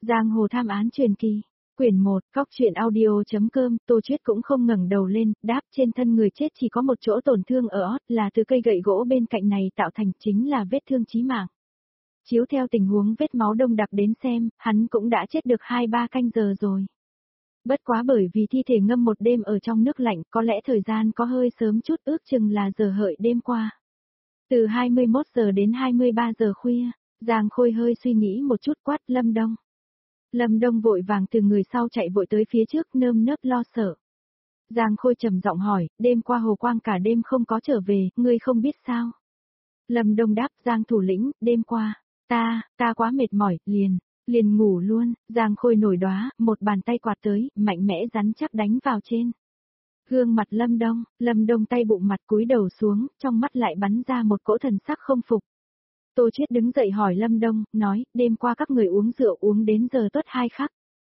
Giang hồ tham án truyền kỳ. Quyển 1, Góc truyện audio.com, Tô Chuyết cũng không ngẩng đầu lên, đáp trên thân người chết chỉ có một chỗ tổn thương ở ót là từ cây gậy gỗ bên cạnh này tạo thành chính là vết thương chí mạng. Chiếu theo tình huống vết máu đông đặc đến xem, hắn cũng đã chết được 2-3 canh giờ rồi. Bất quá bởi vì thi thể ngâm một đêm ở trong nước lạnh có lẽ thời gian có hơi sớm chút ước chừng là giờ hợi đêm qua. Từ 21 giờ đến 23 giờ khuya, Giang Khôi hơi suy nghĩ một chút quát Lâm Đông. Lâm Đông vội vàng từ người sau chạy vội tới phía trước nơm nớp lo sợ. Giang Khôi trầm giọng hỏi, đêm qua Hồ Quang cả đêm không có trở về, ngươi không biết sao? Lâm Đông đáp, Giang thủ lĩnh, đêm qua, ta quá mệt mỏi, liền ngủ luôn. Giang Khôi nổi đoá, một bàn tay quạt tới, mạnh mẽ rắn chắc đánh vào trên gương mặt Lâm Đông tay bụng mặt cúi đầu xuống, trong mắt lại bắn ra một cỗ thần sắc không phục. Tô Chuyết đứng dậy hỏi Lâm Đông, nói, đêm qua các người uống rượu uống đến giờ tuất 2 khắc.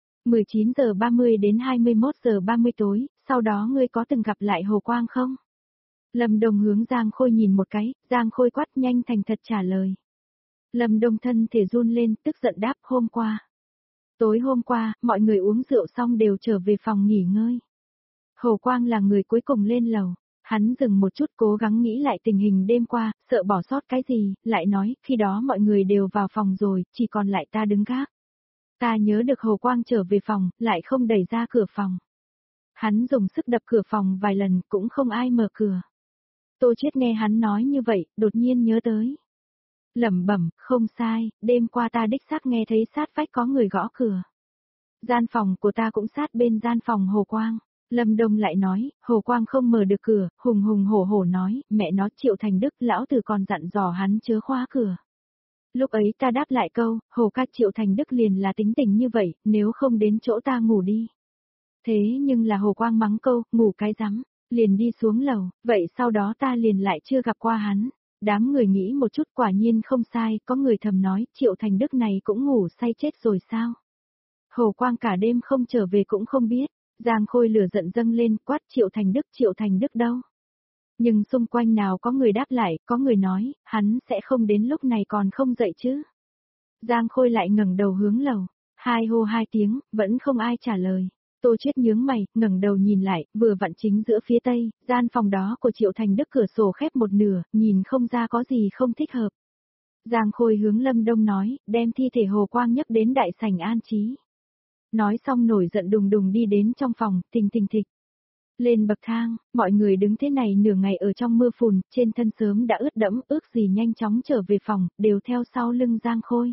19 giờ 30 đến 21 giờ 30 tối, sau đó ngươi có từng gặp lại Hồ Quang không? Lâm Đông hướng Giang Khôi nhìn một cái, Giang Khôi quát nhanh thành thật trả lời. Lâm Đông thân thể run lên, tức giận đáp hôm qua. Tối hôm qua, mọi người uống rượu xong đều trở về phòng nghỉ ngơi. Hồ Quang là người cuối cùng lên lầu. Hắn dừng một chút cố gắng nghĩ lại tình hình đêm qua, sợ bỏ sót cái gì, lại nói, khi đó mọi người đều vào phòng rồi, chỉ còn lại ta đứng gác. Ta nhớ được Hồ Quang trở về phòng, lại không đẩy ra cửa phòng. Hắn dùng sức đập cửa phòng vài lần, cũng không ai mở cửa. Tô Chuyết nghe hắn nói như vậy, đột nhiên nhớ tới. Lẩm bẩm, không sai, đêm qua ta đích xác nghe thấy sát vách có người gõ cửa. Gian phòng của ta cũng sát bên gian phòng Hồ Quang. Lâm Đông lại nói, Hồ Quang không mở được cửa, hùng hùng hổ hổ nói, mẹ nó Triệu Thành Đức lão tử còn dặn dò hắn chớ khóa cửa. Lúc ấy ta đáp lại câu, Hồ ca Triệu Thành Đức liền là tính tình như vậy, nếu không đến chỗ ta ngủ đi. Thế nhưng là Hồ Quang mắng câu, ngủ cái rắm, liền đi xuống lầu, vậy sau đó ta liền lại chưa gặp qua hắn. Đám người nghĩ một chút quả nhiên không sai, có người thầm nói, Triệu Thành Đức này cũng ngủ say chết rồi sao? Hồ Quang cả đêm không trở về cũng không biết. Giang Khôi lửa giận dâng lên, quát Triệu Thành Đức đâu? Nhưng xung quanh nào có người đáp lại, có người nói, hắn sẽ không đến lúc này còn không dậy chứ. Giang Khôi lại ngẩng đầu hướng lầu, hai hô hai tiếng, vẫn không ai trả lời. Tô Chuyết nhướng mày, ngẩng đầu nhìn lại, vừa vặn chính giữa phía tây, gian phòng đó của Triệu Thành Đức cửa sổ khép một nửa, nhìn không ra có gì không thích hợp. Giang Khôi hướng Lâm Đông nói, đem thi thể Hồ Quang nhấc đến đại sảnh an trí. Nói xong nổi giận đùng đùng đi đến trong phòng, thình thịch. Lên bậc thang, mọi người đứng thế này nửa ngày ở trong mưa phùn, trên thân sớm đã ướt đẫm, ước gì nhanh chóng trở về phòng, đều theo sau lưng Giang Khôi.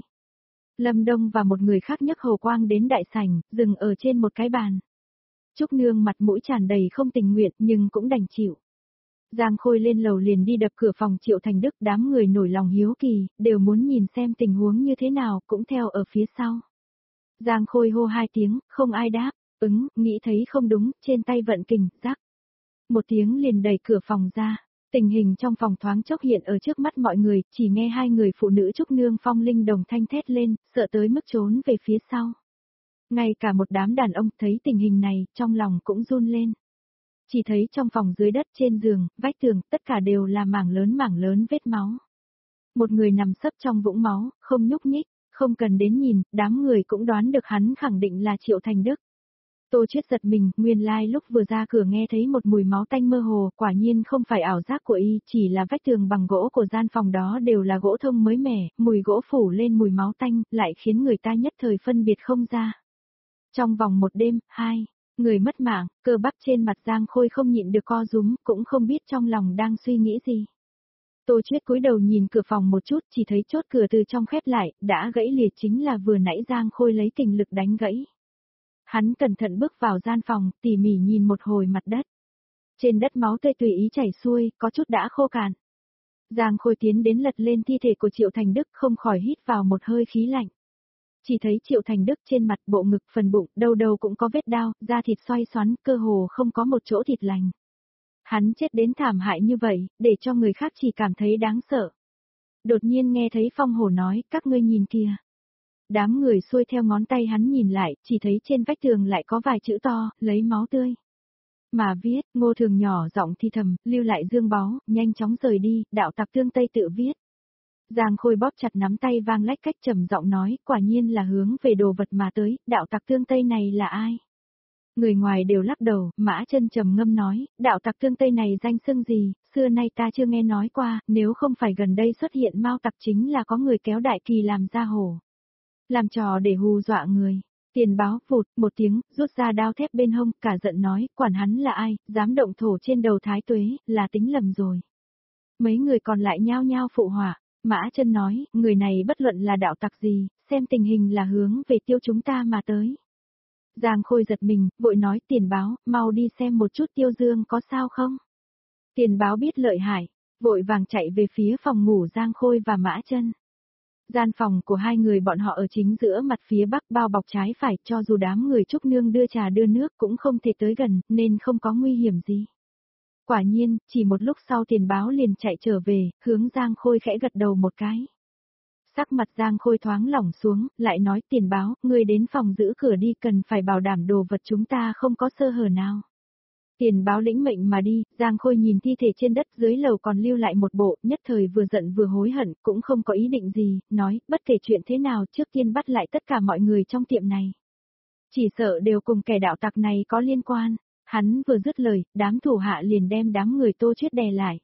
Lâm Đông và một người khác nhấc Hồ Quang đến đại sảnh, dừng ở trên một cái bàn. Trúc Nương mặt mũi tràn đầy không tình nguyện nhưng cũng đành chịu. Giang Khôi lên lầu liền đi đập cửa phòng Triệu Thành Đức, đám người nổi lòng hiếu kỳ, đều muốn nhìn xem tình huống như thế nào, cũng theo ở phía sau. Giang Khôi hô 2 tiếng, không ai đáp, nghĩ thấy không đúng, trên tay vận kình, rắc. Một tiếng liền đẩy cửa phòng ra, tình hình trong phòng thoáng chốc hiện ở trước mắt mọi người, chỉ nghe 2 người phụ nữ Trúc Nương Phong Linh đồng thanh thét lên, sợ tới mức trốn về phía sau. Ngay cả một đám đàn ông thấy tình hình này, trong lòng cũng run lên. Chỉ thấy trong phòng dưới đất trên giường, vách tường, tất cả đều là mảng lớn vết máu. Một người nằm sấp trong vũng máu, không nhúc nhích. Không cần đến nhìn, đám người cũng đoán được hắn khẳng định là Triệu Thành Đức. Tô Chuyết giật mình, nguyên lai lúc vừa ra cửa nghe thấy một mùi máu tanh mơ hồ, quả nhiên không phải ảo giác của y, chỉ là vách tường bằng gỗ của gian phòng đó đều là gỗ thông mới mẻ, mùi gỗ phủ lên mùi máu tanh, lại khiến người ta nhất thời phân biệt không ra. Trong vòng một đêm, 2 người mất mạng, cơ bắp trên mặt Giang Khôi không nhịn được co rúm, cũng không biết trong lòng đang suy nghĩ gì. Tô Chuyết cúi đầu nhìn cửa phòng một chút, chỉ thấy chốt cửa từ trong khép lại, đã gãy liệt chính là vừa nãy Giang Khôi lấy kình lực đánh gãy. Hắn cẩn thận bước vào gian phòng, tỉ mỉ nhìn một hồi mặt đất. Trên đất máu tươi tùy ý chảy xuôi, có chút đã khô cạn. Giang Khôi tiến đến lật lên thi thể của Triệu Thành Đức, không khỏi hít vào một hơi khí lạnh. Chỉ thấy Triệu Thành Đức trên mặt, bộ ngực, phần bụng, đâu đâu cũng có vết đao, da thịt xoay xoắn, cơ hồ không có một chỗ thịt lành. Hắn chết đến thảm hại như vậy, để cho người khác chỉ cảm thấy đáng sợ. Đột nhiên nghe thấy Phong Hổ nói, các ngươi nhìn kìa. Đám người xuôi theo ngón tay hắn nhìn lại, chỉ thấy trên vách tường lại có vài chữ to, lấy máu tươi. Mà viết, Ngô Thường nhỏ giọng thì thầm, lưu lại dương báu, nhanh chóng rời đi, đạo tặc Tương Tây tự viết. Giang Khôi bóp chặt nắm tay vang lách cách trầm giọng nói, quả nhiên là hướng về đồ vật mà tới, đạo tặc Tương Tây này là ai? Người ngoài đều lắc đầu, Mã Chân trầm ngâm nói, đạo tặc Tương Tây này danh xưng gì, xưa nay ta chưa nghe nói qua, nếu không phải gần đây xuất hiện Mao tặc chính là có người kéo Đại Kỳ làm ra hổ. Làm trò để hù dọa người. Tiền báo phụt một tiếng, rút ra đao thép bên hông, cả giận nói, quản hắn là ai, dám động thổ trên đầu Thái Tuế, là tính lầm rồi. Mấy người còn lại nhao nhao phụ họa. Mã Chân nói, người này bất luận là đạo tặc gì, xem tình hình là hướng về tiêu chúng ta mà tới. Giang Khôi giật mình, vội nói tiền báo, mau đi xem một chút Tiêu Dương có sao không. Tiền báo biết lợi hại, vội vàng chạy về phía phòng ngủ Giang Khôi và Mã Chân. Gian phòng của hai người bọn họ ở chính giữa mặt phía bắc bao bọc trái phải, cho dù đám người Trúc Nương đưa trà đưa nước cũng không thể tới gần, nên không có nguy hiểm gì. Quả nhiên, chỉ một lúc sau tiền báo liền chạy trở về, hướng Giang Khôi khẽ gật đầu một cái. Sắc mặt Giang Khôi thoáng lỏng xuống, lại nói tiền báo, người đến phòng giữ cửa đi, cần phải bảo đảm đồ vật chúng ta không có sơ hở nào. Tiền báo lĩnh mệnh mà đi, Giang Khôi nhìn thi thể trên đất dưới lầu còn lưu lại một bộ, nhất thời vừa giận vừa hối hận, cũng không có ý định gì, nói, bất kể chuyện thế nào trước tiên bắt lại tất cả mọi người trong tiệm này. Chỉ sợ đều cùng kẻ đạo tặc này có liên quan. Hắn vừa dứt lời, đám thủ hạ liền đem đám người Tô Chuyết đè lại.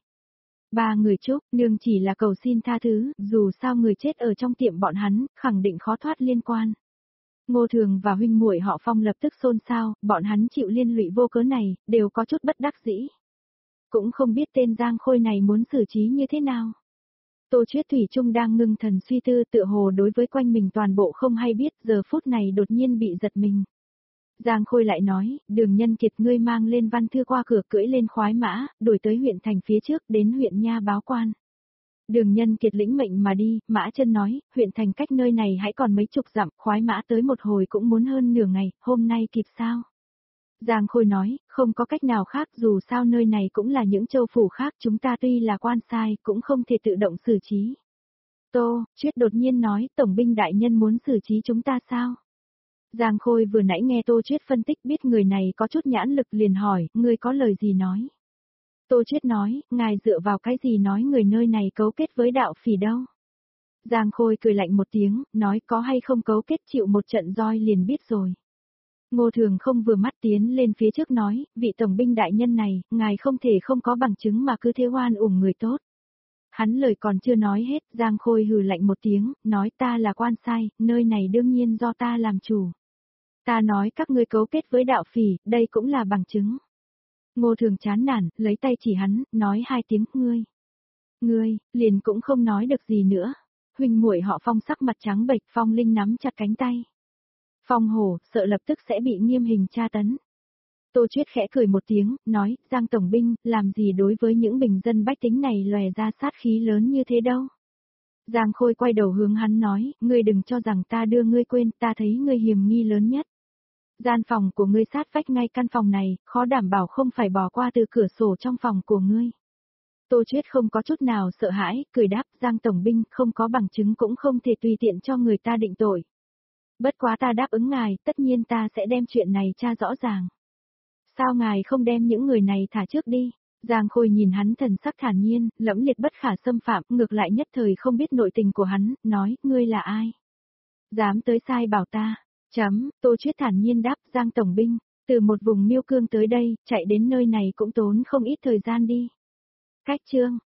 Ba người Trúc Nương chỉ là cầu xin tha thứ, dù sao người chết ở trong tiệm bọn hắn, khẳng định khó thoát liên quan. Ngô Thường và huynh muội họ Phong lập tức xôn xao, bọn hắn chịu liên lụy vô cớ này, đều có chút bất đắc dĩ. Cũng không biết tên Giang Khôi này muốn xử trí như thế nào. Tô Chuyết thủy chung đang ngưng thần suy tư, tựa hồ đối với quanh mình toàn bộ không hay biết, giờ phút này đột nhiên bị giật mình. Giang Khôi lại nói, Đường Nhân Kiệt ngươi mang lên văn thư qua cửa cưỡi lên khoái mã, đuổi tới huyện thành phía trước, đến huyện Nha báo quan. Đường Nhân Kiệt lĩnh mệnh mà đi, Mã Chân nói, huyện thành cách nơi này hãy còn mấy chục dặm, khoái mã tới một hồi cũng muốn hơn nửa ngày, hôm nay kịp sao? Giang Khôi nói, không có cách nào khác, dù sao nơi này cũng là những châu phủ khác, chúng ta tuy là quan sai, cũng không thể tự động xử trí. Tô Chuyết đột nhiên nói, tổng binh đại nhân muốn xử trí chúng ta sao? Giang Khôi vừa nãy nghe Tô Chuyết phân tích biết người này có chút nhãn lực liền hỏi, ngươi có lời gì nói? Tô Chuyết nói, ngài dựa vào cái gì nói người nơi này cấu kết với đạo phỉ đâu? Giang Khôi cười lạnh một tiếng, nói có hay không cấu kết chịu một trận roi liền biết rồi. Ngô Thường không vừa mắt tiến lên phía trước nói, vị tổng binh đại nhân này, ngài không thể không có bằng chứng mà cứ thế oan uổng người tốt. Hắn lời còn chưa nói hết, Giang Khôi hừ lạnh một tiếng, nói ta là quan sai, nơi này đương nhiên do ta làm chủ. Ta nói các ngươi cấu kết với đạo phỉ, đây cũng là bằng chứng. Ngô Thường chán nản, lấy tay chỉ hắn, nói hai tiếng, ngươi. Ngươi, liền cũng không nói được gì nữa. Huynh muội họ Phong sắc mặt trắng bệch, Phong Linh nắm chặt cánh tay. Phong hổ, sợ lập tức sẽ bị nghiêm hình tra tấn. Tô Chuyết khẽ cười một tiếng, nói, Giang Tổng binh, làm gì đối với những bình dân bách tính này lòe ra sát khí lớn như thế đâu. Giang Khôi quay đầu hướng hắn nói, ngươi đừng cho rằng ta đưa ngươi quên, ta thấy ngươi hiểm nghi lớn nhất. Gian phòng của ngươi sát vách ngay căn phòng này, khó đảm bảo không phải bỏ qua từ cửa sổ trong phòng của ngươi. Tô Chuyết không có chút nào sợ hãi, cười đáp, Giang Tổng binh, không có bằng chứng cũng không thể tùy tiện cho người ta định tội. Bất quá ta đáp ứng ngài, tất nhiên ta sẽ đem chuyện này tra rõ ràng. Sao ngài không đem những người này thả trước đi? Giang Khôi nhìn hắn thần sắc thản nhiên, lẫm liệt bất khả xâm phạm, ngược lại nhất thời không biết nội tình của hắn, nói, ngươi là ai? Dám tới sai bảo ta. Tô Chuyết thản nhiên đáp, Giang Tổng binh, từ một vùng Miêu Cương tới đây, chạy đến nơi này cũng tốn không ít thời gian đi. Cách chương